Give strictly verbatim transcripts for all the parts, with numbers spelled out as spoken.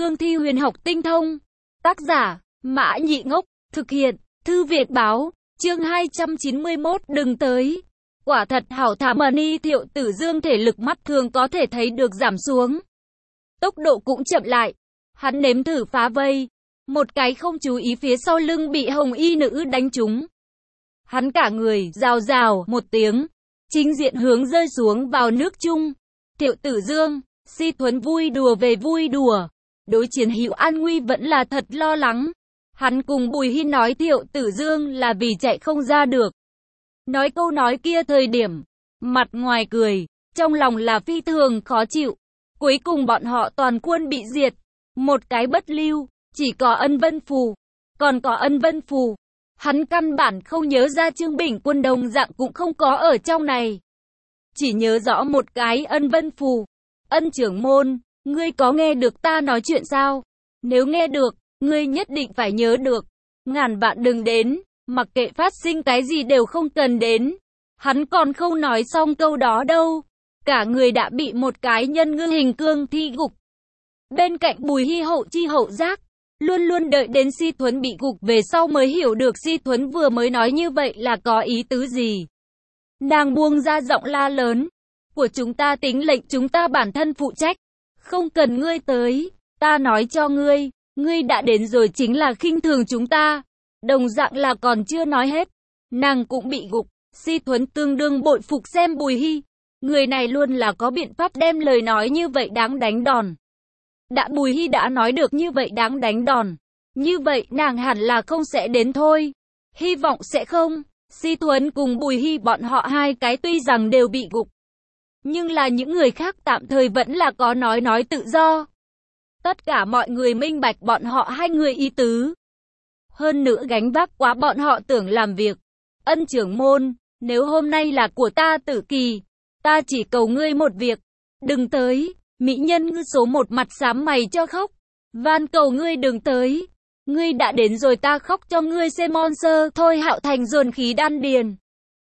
cương thi huyền học tinh thông. Tác giả, Mã Nhị Ngốc, thực hiện, Thư Việt Báo, chương hai trăm chín mươi mốt đừng tới. Quả thật hảo thảm mà Ni Thiệu Tử Dương thể lực mắt thường có thể thấy được giảm xuống. Tốc độ cũng chậm lại. Hắn nếm thử phá vây. Một cái không chú ý phía sau lưng bị hồng y nữ đánh trúng. Hắn cả người rào rào một tiếng. Chính diện hướng rơi xuống vào nước chung. Thiệu Tử Dương, Si Thuấn vui đùa về vui đùa. Đối chiến hữu an nguy vẫn là thật lo lắng. Hắn cùng Bùi Hi nói Thiệu Tử Dương là vì chạy không ra được. Nói câu nói kia thời điểm, mặt ngoài cười, trong lòng là phi thường khó chịu. Cuối cùng bọn họ toàn quân bị diệt. Một cái bất lưu, chỉ có Ân Vân Phù. Còn có Ân Vân Phù. Hắn căn bản không nhớ ra Trương Bình Quân đồng dạng cũng không có ở trong này. Chỉ nhớ rõ một cái Ân Vân Phù. Ân trưởng môn, ngươi có nghe được ta nói chuyện sao? Nếu nghe được, ngươi nhất định phải nhớ được. Ngàn vạn đừng đến, mặc kệ phát sinh cái gì đều không cần đến. Hắn còn không nói xong câu đó đâu. Cả người đã bị một cái nhân ngư hình cương thi gục. Bên cạnh Bùi Hi hậu chi hậu giác, luôn luôn đợi đến Si Thuấn bị gục về sau mới hiểu được Si Thuấn vừa mới nói như vậy là có ý tứ gì. Nàng buông ra giọng la lớn. Của chúng ta tính lệnh chúng ta bản thân phụ trách. Không cần ngươi tới. Ta nói cho ngươi, ngươi đã đến rồi chính là khinh thường chúng ta. Đồng dạng là còn chưa nói hết. Nàng cũng bị gục. Si Thuấn tương đương bội phục xem Bùi Hi. Người này luôn là có biện pháp đem lời nói như vậy đáng đánh đòn. Đã Bùi Hi đã nói được như vậy đáng đánh đòn. Như vậy nàng hẳn là không sẽ đến thôi. Hy vọng sẽ không. Si Thuấn cùng Bùi Hi bọn họ hai cái tuy rằng đều bị gục. Nhưng là những người khác tạm thời vẫn là có nói nói tự do. Tất cả mọi người minh bạch bọn họ hai người ý tứ. Hơn nữa gánh vác quá bọn họ tưởng làm việc. Ân trưởng môn, nếu hôm nay là của ta tử kỳ, ta chỉ cầu ngươi một việc. Đừng tới, mỹ nhân ngư số một mặt xám mày cho khóc. Van cầu ngươi đừng tới. Ngươi đã đến rồi ta khóc cho ngươi xem monster. Thôi Hạo Thành dồn khí đan điền.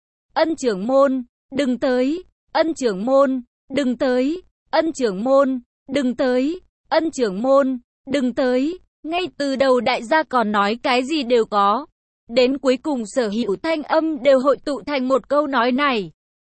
Ân trưởng môn, đừng tới. Ân trưởng môn, đừng tới. Ân trưởng môn, đừng tới. Ân trưởng môn, đừng tới. Ngay từ đầu đại gia còn nói cái gì đều có. Đến cuối cùng sở hữu thanh âm đều hội tụ thành một câu nói này.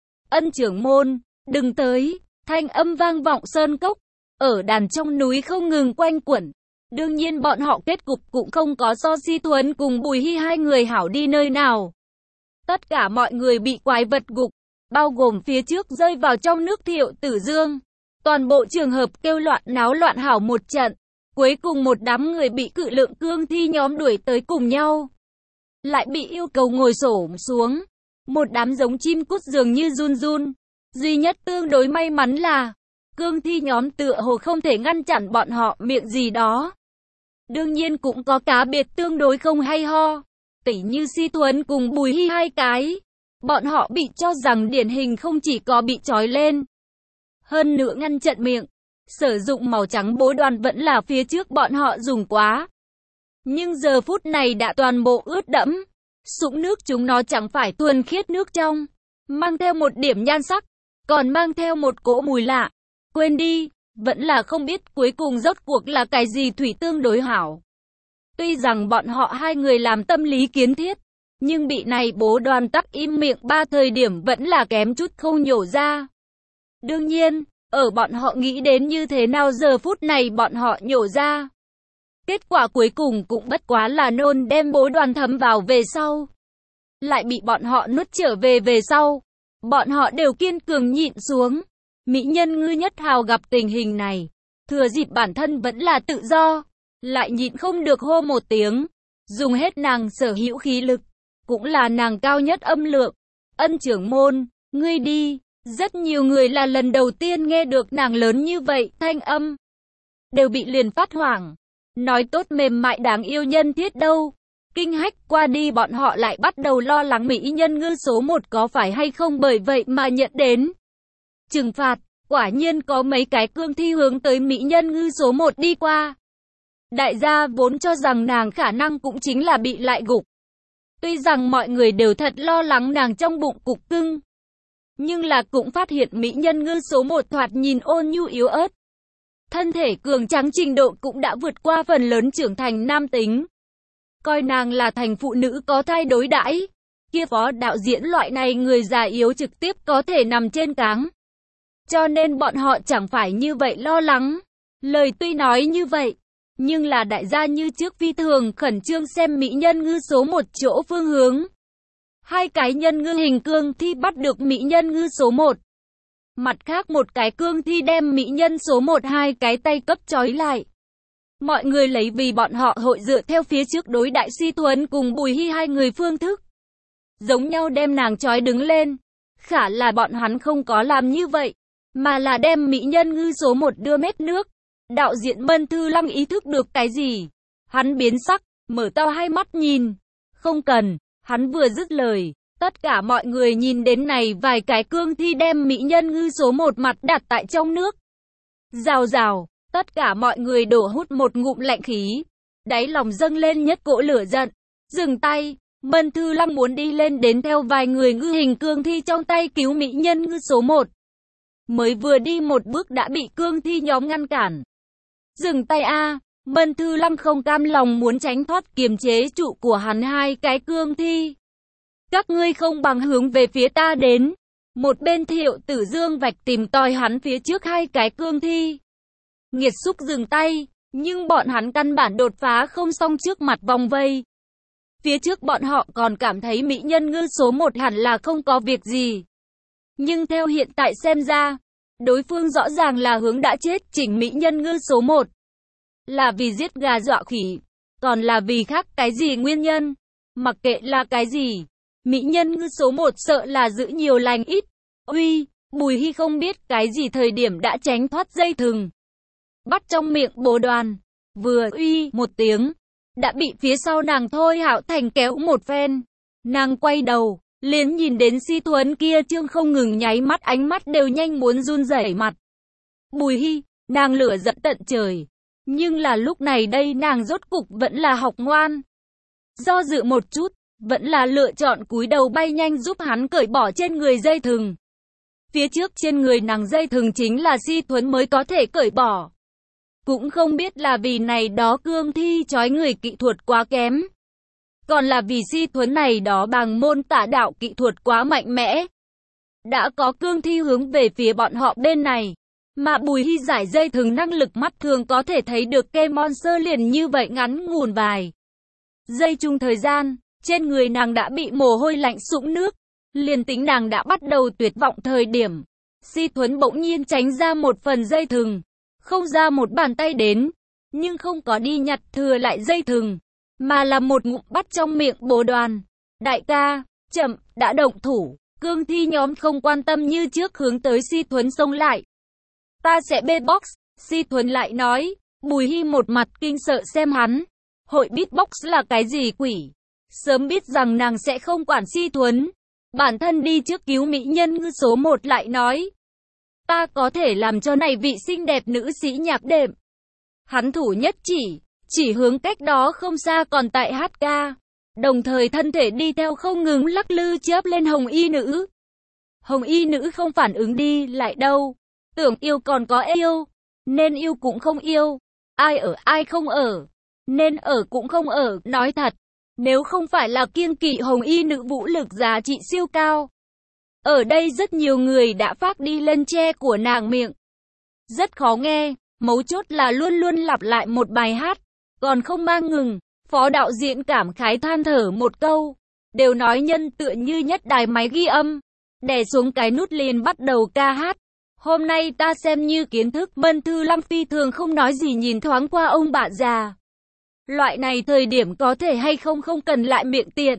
Ân trưởng môn, đừng tới. Thanh âm vang vọng sơn cốc. Ở đàn trong núi không ngừng quanh quẩn. Đương nhiên bọn họ kết cục cũng không có so Si Thuấn cùng Bùi Hi hai người hảo đi nơi nào. Tất cả mọi người bị quái vật gục. Bao gồm phía trước rơi vào trong nước Thiệu Tử Dương. Toàn bộ trường hợp kêu loạn náo loạn hảo một trận. Cuối cùng một đám người bị cự lượng cương thi nhóm đuổi tới cùng nhau. Lại bị yêu cầu ngồi xổm xuống. Một đám giống chim cút dường như run run. Duy nhất tương đối may mắn là cương thi nhóm tựa hồ không thể ngăn chặn bọn họ miệng gì đó. Đương nhiên cũng có cá biệt tương đối không hay ho. Tỉ như Si Thuấn cùng Bùi Hi hai cái. Bọn họ bị cho rằng điển hình không chỉ có bị trói lên. Hơn nữa ngăn chặn miệng. Sử dụng màu trắng bối đoàn vẫn là phía trước bọn họ dùng quá. Nhưng giờ phút này đã toàn bộ ướt đẫm. Sũng nước chúng nó chẳng phải thuần khiết nước trong. Mang theo một điểm nhan sắc. Còn mang theo một cỗ mùi lạ. Quên đi, vẫn là không biết cuối cùng rốt cuộc là cái gì thủy tương đối hảo. Tuy rằng bọn họ hai người làm tâm lý kiến thiết. Nhưng bị này bố đoàn tắc im miệng ba thời điểm vẫn là kém chút không nhổ ra. Đương nhiên, ở bọn họ nghĩ đến như thế nào giờ phút này bọn họ nhổ ra. Kết quả cuối cùng cũng bất quá là nôn đem bố đoàn thấm vào về sau. Lại bị bọn họ nuốt trở về về sau. Bọn họ đều kiên cường nhịn xuống. Mỹ nhân ngư nhất hào gặp tình hình này. Thừa dịp bản thân vẫn là tự do. Lại nhịn không được hô một tiếng. Dùng hết nàng sở hữu khí lực. Cũng là nàng cao nhất âm lượng. Ân trưởng môn, ngươi đi. Rất nhiều người là lần đầu tiên nghe được nàng lớn như vậy, thanh âm. Đều bị liền phát hoảng. Nói tốt mềm mại đáng yêu nhân thiết đâu. Kinh hách qua đi bọn họ lại bắt đầu lo lắng mỹ nhân ngư số một có phải hay không bởi vậy mà nhận đến trừng phạt. Quả nhiên có mấy cái cương thi hướng tới mỹ nhân ngư số một đi qua. Đại gia vốn cho rằng nàng khả năng cũng chính là bị lại gục. Tuy rằng mọi người đều thật lo lắng nàng trong bụng cục cưng. Nhưng là cũng phát hiện mỹ nhân ngư số một thoạt nhìn ôn nhu yếu ớt. thân thể cường tráng trình độ cũng đã vượt qua phần lớn trưởng thành nam tính. Coi nàng là thành phụ nữ có thai đối đãi. Kia phó đạo diễn loại này người già yếu trực tiếp có thể nằm trên cáng. Cho nên bọn họ chẳng phải như vậy lo lắng. Lời tuy nói như vậy, nhưng là đại gia như trước phi thường khẩn trương xem mỹ nhân ngư số một chỗ phương hướng. Hai cái nhân ngư hình cương thi bắt được mỹ nhân ngư số một. Mặt khác một cái cương thi đem mỹ nhân số một hai cái tay cấp trói lại. Mọi người lấy vì bọn họ hội dựa theo phía trước đối đại Si Thuấn cùng Bùi Hy hai người phương thức. Giống nhau đem nàng trói đứng lên. Khả là bọn hắn không có làm như vậy, mà là đem mỹ nhân ngư số một đưa mét nước. Đạo diễn Mân Thư Lăng ý thức được cái gì? Hắn biến sắc, mở to hai mắt nhìn. Không cần, hắn vừa dứt lời. Tất cả mọi người nhìn đến này vài cái cương thi đem mỹ nhân ngư số một mặt đặt tại trong nước. Rào rào, tất cả mọi người đổ hút một ngụm lạnh khí. Đáy lòng dâng lên nhất cỗ lửa giận. Dừng tay, Mân Thư Lăng muốn đi lên đến theo vài người ngư hình cương thi trong tay cứu mỹ nhân ngư số một. Mới vừa đi một bước đã bị cương thi nhóm ngăn cản. Dừng tay a, Mân Thư Lăng không cam lòng muốn tránh thoát kiềm chế trụ của hắn hai cái cương thi. Các ngươi không bằng hướng về phía ta đến. Một bên Thiệu Tử Dương vạch tìm tòi hắn phía trước hai cái cương thi. Nghiệt xúc dừng tay, nhưng bọn hắn căn bản đột phá không xong trước mặt vòng vây. Phía trước bọn họ còn cảm thấy mỹ nhân ngư số một hẳn là không có việc gì. Nhưng theo hiện tại xem ra, đối phương rõ ràng là hướng đã chết chỉnh mỹ nhân ngư số một. Là vì giết gà dọa khỉ, còn là vì khác cái gì nguyên nhân. Mặc kệ là cái gì, mỹ nhân ngư số một sợ là giữ nhiều lành ít. Uy, Bùi Hy không biết cái gì thời điểm đã tránh thoát dây thừng. Bắt trong miệng Bồ Đoàn, vừa uy một tiếng, đã bị phía sau nàng Thôi Hạo Thành kéo một phen. Nàng quay đầu, liền nhìn đến Si Thuấn kia trương không ngừng nháy mắt, ánh mắt đều nhanh muốn run rẩy mặt. Bùi Hy, nàng lửa giận tận trời. Nhưng là lúc này đây nàng rốt cục vẫn là học ngoan. Do dự một chút, vẫn là lựa chọn cúi đầu bay nhanh giúp hắn cởi bỏ trên người dây thừng. Phía trước trên người nàng dây thừng chính là Si Thuấn mới có thể cởi bỏ. Cũng không biết là vì này đó cương thi trói người kỹ thuật quá kém. Còn là vì Si Thuấn này đó bằng môn tả đạo kỹ thuật quá mạnh mẽ. Đã có cương thi hướng về phía bọn họ bên này. Mà Bùi Hy giải dây thừng năng lực mắt thường có thể thấy được cây monster liền như vậy ngắn ngủn vài giây chung thời gian, trên người nàng đã bị mồ hôi lạnh sũng nước. Liền tính nàng đã bắt đầu tuyệt vọng thời điểm, Si Thuấn bỗng nhiên tránh ra một phần dây thừng, không ra một bàn tay đến, nhưng không có đi nhặt thừa lại dây thừng, mà là một ngụm bắt trong miệng Bồ Đoàn. Đại ca, chậm, đã động thủ. Cương thi nhóm không quan tâm như trước hướng tới Si Thuấn xông lại. Ta sẽ bê box, Si Thuấn lại nói. Bùi Hy một mặt kinh sợ xem hắn. Hội beatbox là cái gì quỷ? Sớm biết rằng nàng sẽ không quản Si Thuấn. Bản thân đi trước cứu mỹ nhân ngư số một lại nói. Ta có thể làm cho này vị xinh đẹp nữ sĩ nhạc đệm. Hắn thủ nhất chỉ, chỉ hướng cách đó không xa còn tại hát ca. Đồng thời thân thể đi theo không ngừng lắc lư chớp lên hồng y nữ. Hồng y nữ không phản ứng đi lại đâu. Tưởng yêu còn có yêu, nên yêu cũng không yêu. Ai ở ai không ở, nên ở cũng không ở. Nói thật, nếu không phải là kiêng kỵ hồng y nữ vũ lực giá trị siêu cao, ở đây rất nhiều người đã phát đi lên che của nàng miệng. Rất khó nghe, mấu chốt là luôn luôn lặp lại một bài hát, còn không mang ngừng. Phó đạo diễn cảm khái than thở một câu, đều nói nhân tựa như nhất đài máy ghi âm, đè xuống cái nút liền bắt đầu ca hát. Hôm nay ta xem như kiến thức. Mân Thư Lăng phi thường không nói gì nhìn thoáng qua ông bà già. Loại này thời điểm có thể hay không không cần lại miệng tiện.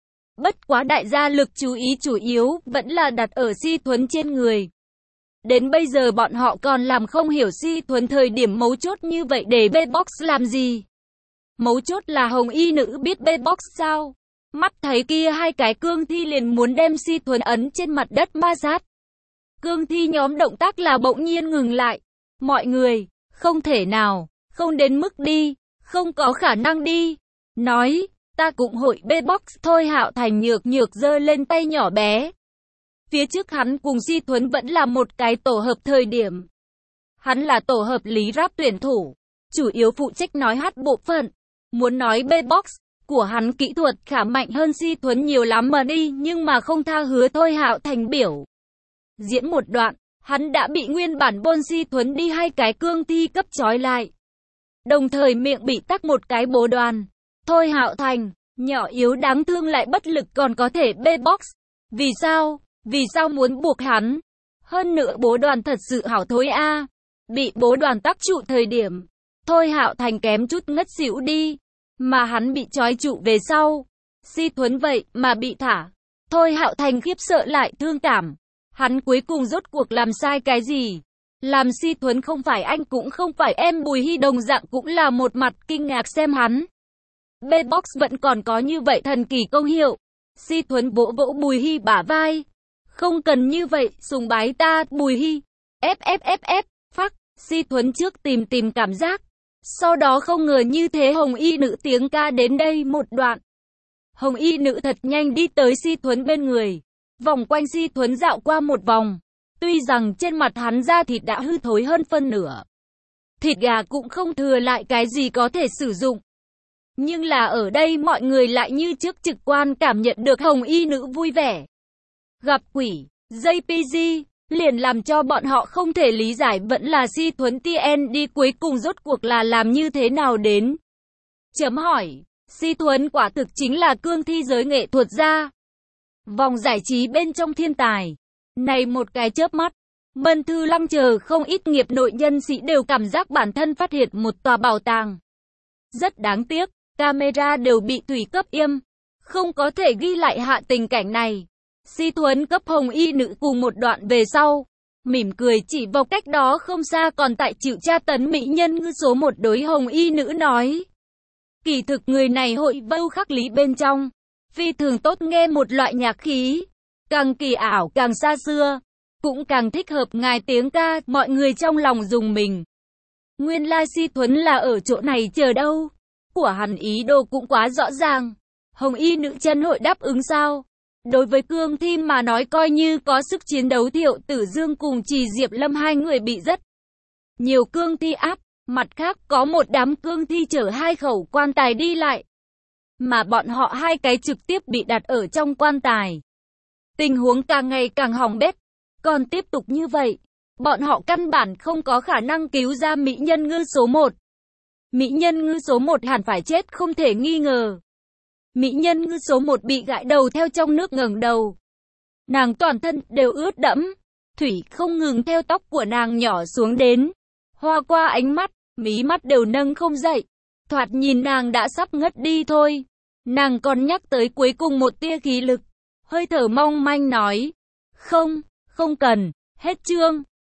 Bất quá đại gia lực chú ý chủ yếu vẫn là đặt ở Si Thuấn trên người. Đến bây giờ bọn họ còn làm không hiểu Si Thuấn thời điểm mấu chốt như vậy để beatbox làm gì. Mấu chốt là hồng y nữ biết beatbox sao? Mắt thấy kia hai cái cương thi liền muốn đem Si Thuấn ấn trên mặt đất ma sát. Cương thi nhóm động tác là bỗng nhiên ngừng lại. Mọi người, không thể nào, không đến mức đi, không có khả năng đi. Nói, ta cũng hội beatbox. Thôi Hạo Thành nhược nhược giơ lên tay nhỏ bé. Phía trước hắn cùng Si Thuấn vẫn là một cái tổ hợp thời điểm. Hắn là tổ hợp lý rap tuyển thủ, chủ yếu phụ trách nói hát bộ phận. Muốn nói beatbox của hắn kỹ thuật khả mạnh hơn Si Thuấn nhiều lắm mà đi, nhưng mà không tha hứa Thôi Hạo Thành biểu diễn một đoạn, hắn đã bị nguyên bản bôn Si Thuấn đi hai cái cương thi cấp trói lại. Đồng thời miệng bị tắc một cái bố đoàn. Thôi Hạo Thành, nhỏ yếu đáng thương lại bất lực còn có thể beatbox. Vì sao? Vì sao muốn buộc hắn? Hơn nữa bố đoàn thật sự hảo thối a. Bị bố đoàn tắc trụ thời điểm, Thôi Hạo Thành kém chút ngất xỉu đi. Mà hắn bị trói trụ về sau. Si Thuấn vậy mà bị thả. Thôi Hạo Thành khiếp sợ lại thương cảm. Hắn cuối cùng rốt cuộc làm sai cái gì? Làm Si Thuấn không phải anh cũng không phải em Bùi Hy đồng dạng cũng là một mặt kinh ngạc xem hắn. Beatbox vẫn còn có như vậy thần kỳ công hiệu. Si Thuấn vỗ vỗ Bùi Hy bả vai. Không cần như vậy, sùng bái ta, Bùi Hy. Ép ép ép ép, phắc, Si Thuấn trước tìm tìm cảm giác. Sau đó không ngờ như thế Hồng Y Nữ tiếng ca đến đây một đoạn. Hồng Y Nữ thật nhanh đi tới Si Thuấn bên người. Vòng quanh Si Thuấn dạo qua một vòng. Tuy rằng trên mặt hắn da thịt đã hư thối hơn phân nửa. Thịt gà cũng không thừa lại cái gì có thể sử dụng. Nhưng là ở đây mọi người lại như trước trực quan cảm nhận được Hồng Y Nữ vui vẻ. Gặp quỷ, gi pê giê, liền làm cho bọn họ không thể lý giải vẫn là Si Thuấn tê en đi cuối cùng rốt cuộc là làm như thế nào đến. Chấm hỏi, Si Thuấn quả thực chính là cương thi giới nghệ thuật gia. Vòng giải trí bên trong thiên tài. Này một cái chớp mắt, Mân Thư Lăng chờ không ít nghiệp nội nhân sĩ đều cảm giác bản thân phát hiện một tòa bảo tàng. Rất đáng tiếc, camera đều bị thủy cấp im, không có thể ghi lại hạ tình cảnh này. Si Thuấn cấp Hồng Y Nữ cùng một đoạn về sau, mỉm cười chỉ vào cách đó không xa còn tại chịu tra tấn mỹ nhân ngư số một đối Hồng Y Nữ nói. Kỳ thực người này hội vâu khắc lý bên trong, phi thường tốt nghe một loại nhạc khí, càng kỳ ảo càng xa xưa, cũng càng thích hợp ngài tiếng ca, mọi người trong lòng dùng mình. Nguyên lai Si Thuấn là ở chỗ này chờ đâu, của hắn ý đồ cũng quá rõ ràng. Hồng Y Nữ chân hội đáp ứng sao? Đối với cương thi mà nói coi như có sức chiến đấu Thiệu Tử Dương cùng Trì Diệp Lâm hai người bị rất nhiều cương thi áp, mặt khác có một đám cương thi chở hai khẩu quan tài đi lại. Mà bọn họ hai cái trực tiếp bị đặt ở trong quan tài. Tình huống càng ngày càng hỏng bét, còn tiếp tục như vậy, bọn họ căn bản không có khả năng cứu ra mỹ nhân ngư số một. Mỹ nhân ngư số một hẳn phải chết không thể nghi ngờ. Mỹ nhân ngư số một bị gãi đầu theo trong nước ngẩng đầu. Nàng toàn thân đều ướt đẫm, thủy không ngừng theo tóc của nàng nhỏ xuống đến. Hoa qua ánh mắt, mí mắt đều nâng không dậy. Thoạt nhìn nàng đã sắp ngất đi thôi. Nàng còn nhắc tới cuối cùng một tia khí lực. Hơi thở mong manh nói. Không, không cần, hết chương.